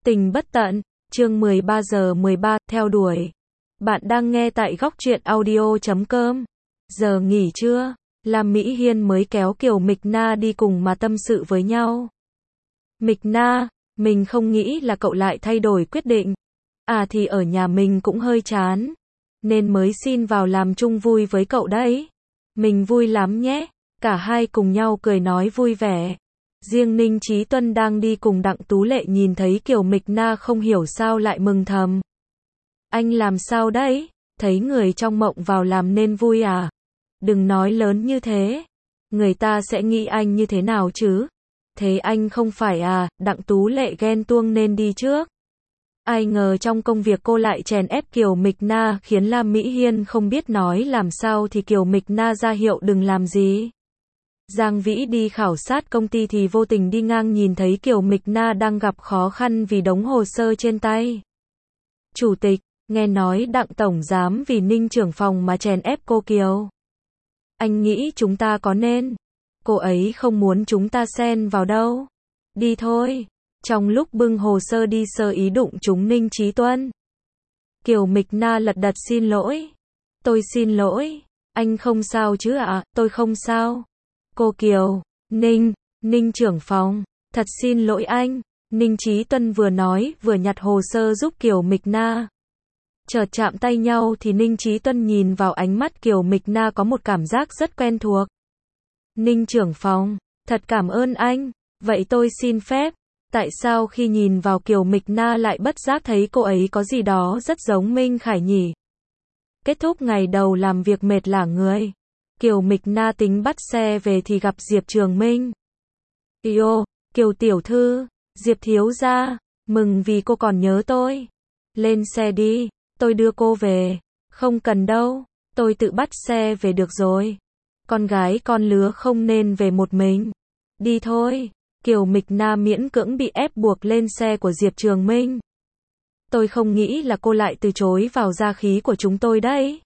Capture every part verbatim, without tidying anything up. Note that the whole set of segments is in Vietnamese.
Tình bất tận, chương mười ba giờ mười ba, theo đuổi. Bạn đang nghe tại góc truyện audio chấm com. Giờ nghỉ trưa, Lam Mỹ Hiên mới kéo Kiều Mịch Na đi cùng mà tâm sự với nhau. Mịch Na, mình không nghĩ là cậu lại thay đổi quyết định. À thì ở nhà mình cũng hơi chán, nên mới xin vào làm chung vui với cậu đấy. Mình vui lắm nhé. Cả hai cùng nhau cười nói vui vẻ. Riêng Ninh Chí Tuân đang đi cùng Đặng Tú Lệ nhìn thấy Kiều Mịch Na không hiểu sao lại mừng thầm. Anh làm sao đấy? Thấy người trong mộng vào làm nên vui à? Đừng nói lớn như thế. Người ta sẽ nghĩ anh như thế nào chứ? Thế anh không phải à? Đặng Tú Lệ ghen tuông nên đi trước. Ai ngờ trong công việc cô lại chèn ép Kiều Mịch Na khiến Lam Mỹ Hiên không biết nói làm sao thì Kiều Mịch Na ra hiệu đừng làm gì. Giang Vĩ đi khảo sát công ty thì vô tình đi ngang nhìn thấy Kiều Mịch Na đang gặp khó khăn vì đống hồ sơ trên tay. Chủ tịch, nghe nói Đặng Tổng Giám vì Ninh trưởng phòng mà chèn ép cô Kiều. Anh nghĩ chúng ta có nên. Cô ấy không muốn chúng ta xen vào đâu. Đi thôi. Trong lúc bưng hồ sơ đi sơ ý đụng trúng Ninh Chí Tuân. Kiều Mịch Na lật đật xin lỗi. Tôi xin lỗi. Anh không sao chứ ạ? À? Tôi không sao. Cô Kiều, Ninh, Ninh trưởng phòng, thật xin lỗi anh. Ninh Chí Tuân vừa nói vừa nhặt hồ sơ giúp Kiều Mịch Na. Chợt chạm tay nhau thì Ninh Chí Tuân nhìn vào ánh mắt Kiều Mịch Na có một cảm giác rất quen thuộc. Ninh trưởng phòng, thật cảm ơn anh. Vậy tôi xin phép. Tại sao khi nhìn vào Kiều Mịch Na lại bất giác thấy cô ấy có gì đó rất giống Minh Khải nhỉ? Kết thúc ngày đầu làm việc mệt lả người. Kiều Mịch Na tính bắt xe về thì gặp Diệp Trường Minh. Yêu, Kiều tiểu thư, Diệp thiếu gia, mừng vì cô còn nhớ tôi. Lên xe đi, tôi đưa cô về. Không cần đâu, tôi tự bắt xe về được rồi. Con gái con lứa không nên về một mình. Đi thôi. Kiều Mịch Na miễn cưỡng bị ép buộc lên xe của Diệp Trường Minh. Tôi không nghĩ là cô lại từ chối vào gia khí của chúng tôi đấy.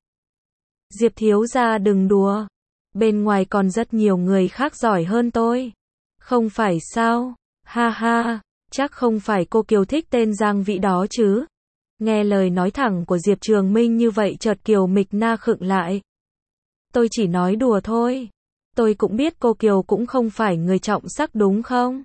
Diệp thiếu gia đừng đùa. Bên ngoài còn rất nhiều người khác giỏi hơn tôi. Không phải sao? Ha ha, chắc không phải cô Kiều thích tên Giang Vĩ đó chứ. Nghe lời nói thẳng của Diệp Trường Minh như vậy chợt Kiều Mịch Na khựng lại. Tôi chỉ nói đùa thôi. Tôi cũng biết cô Kiều cũng không phải người trọng sắc đúng không?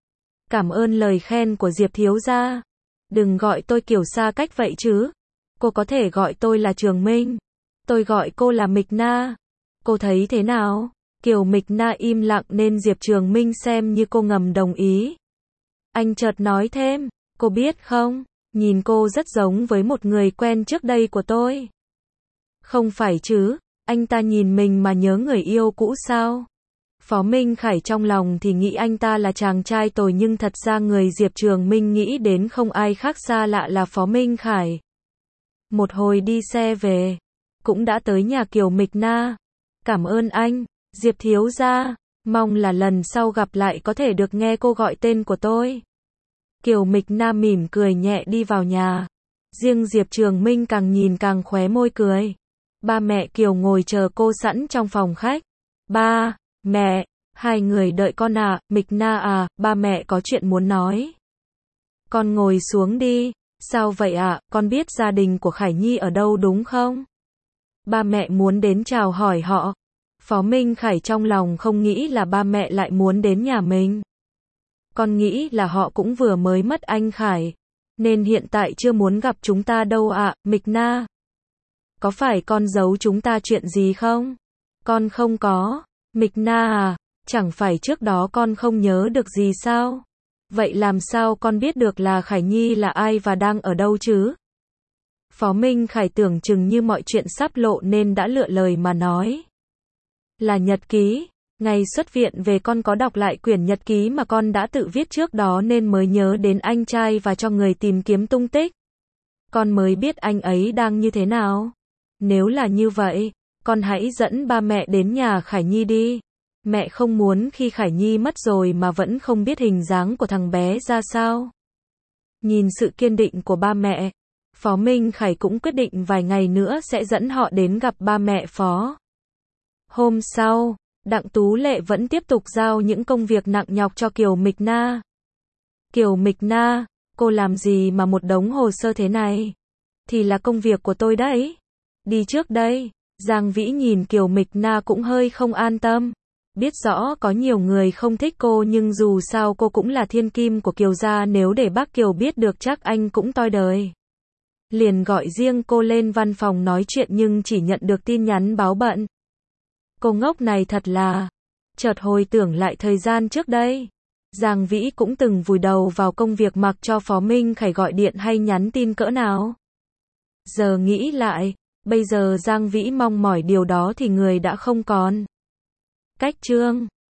Cảm ơn lời khen của Diệp thiếu gia. Đừng gọi tôi kiểu xa cách vậy chứ. Cô có thể gọi tôi là Trường Minh. Tôi gọi cô là Mịch Na. Cô thấy thế nào? Kiều Mịch Na im lặng nên Diệp Trường Minh xem như cô ngầm đồng ý. Anh chợt nói thêm, cô biết không, nhìn cô rất giống với một người quen trước đây của tôi. Không phải chứ, anh ta nhìn mình mà nhớ người yêu cũ sao? Phó Minh Khải trong lòng thì nghĩ anh ta là chàng trai tồi nhưng thật ra người Diệp Trường Minh nghĩ đến không ai khác xa lạ là Phó Minh Khải. Một hồi đi xe về, cũng đã tới nhà Kiều Mịch Na. Cảm ơn anh, Diệp thiếu gia, mong là lần sau gặp lại có thể được nghe cô gọi tên của tôi. Kiều Mịch Na mỉm cười nhẹ đi vào nhà. Riêng Diệp Trường Minh càng nhìn càng khóe môi cười. Ba mẹ Kiều ngồi chờ cô sẵn trong phòng khách. Ba, mẹ, hai người đợi con à? Mịch Na à, ba mẹ có chuyện muốn nói. Con ngồi xuống đi. Sao vậy ạ? À? Con biết gia đình của Khải Nhi ở đâu đúng không? Ba mẹ muốn đến chào hỏi họ. Phó Minh Khải trong lòng không nghĩ là ba mẹ lại muốn đến nhà mình. Con nghĩ là họ cũng vừa mới mất anh Khải, nên hiện tại chưa muốn gặp chúng ta đâu ạ. À, Mịch Na. Có phải con giấu chúng ta chuyện gì không? Con không có. Mịch Na à, chẳng phải trước đó con không nhớ được gì sao? Vậy làm sao con biết được là Khải Nhi là ai và đang ở đâu chứ? Phó Minh Khải tưởng chừng như mọi chuyện sắp lộ nên đã lựa lời mà nói. Là nhật ký. Ngày xuất viện về con có đọc lại quyển nhật ký mà con đã tự viết trước đó nên mới nhớ đến anh trai và cho người tìm kiếm tung tích. Con mới biết anh ấy đang như thế nào. Nếu là như vậy, con hãy dẫn ba mẹ đến nhà Khải Nhi đi. Mẹ không muốn khi Khải Nhi mất rồi mà vẫn không biết hình dáng của thằng bé ra sao. Nhìn sự kiên định của ba mẹ, Phó Minh Khải cũng quyết định vài ngày nữa sẽ dẫn họ đến gặp ba mẹ Phó. Hôm sau, Đặng Tú Lệ vẫn tiếp tục giao những công việc nặng nhọc cho Kiều Mịch Na. Kiều Mịch Na, Cô làm gì mà một đống hồ sơ thế này? Thì là công việc của tôi đấy. Đi trước đây. Giang Vĩ nhìn Kiều Mịch Na cũng hơi không an tâm. Biết rõ có nhiều người không thích cô nhưng dù sao cô cũng là thiên kim của Kiều gia, nếu để bác Kiều biết được chắc anh cũng toi đời. Liền gọi riêng cô lên văn phòng nói chuyện nhưng chỉ nhận được tin nhắn báo bận. Cô ngốc này thật là. Chợt hồi tưởng lại thời gian trước đây. Giang Vĩ cũng từng vùi đầu vào công việc mặc cho Phó Minh Khải gọi điện hay nhắn tin cỡ nào. Giờ nghĩ lại, bây giờ Giang Vĩ mong mỏi điều đó thì người đã không còn. Cách chương